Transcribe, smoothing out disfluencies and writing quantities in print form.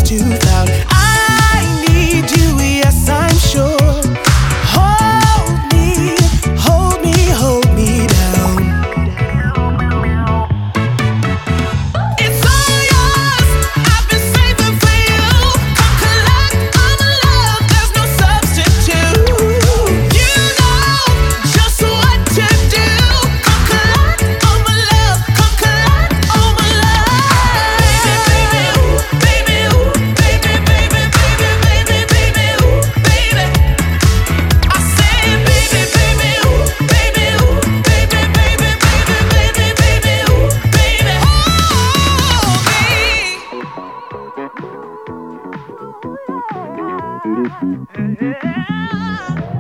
to flout. I need you, yes, I'm sure. Hold me, hold me down. It's all yours, I've been saving for you. Come collect all my love, there's no substitute. You know just what to do. Come collect all my love, come collect all my love. Baby, baby, ooh, baby, baby, baby, baby, baby, ooh, baby. I said, baby, baby, ooh, baby, ooh, baby, baby, baby, baby, baby, ooh, baby, hold me.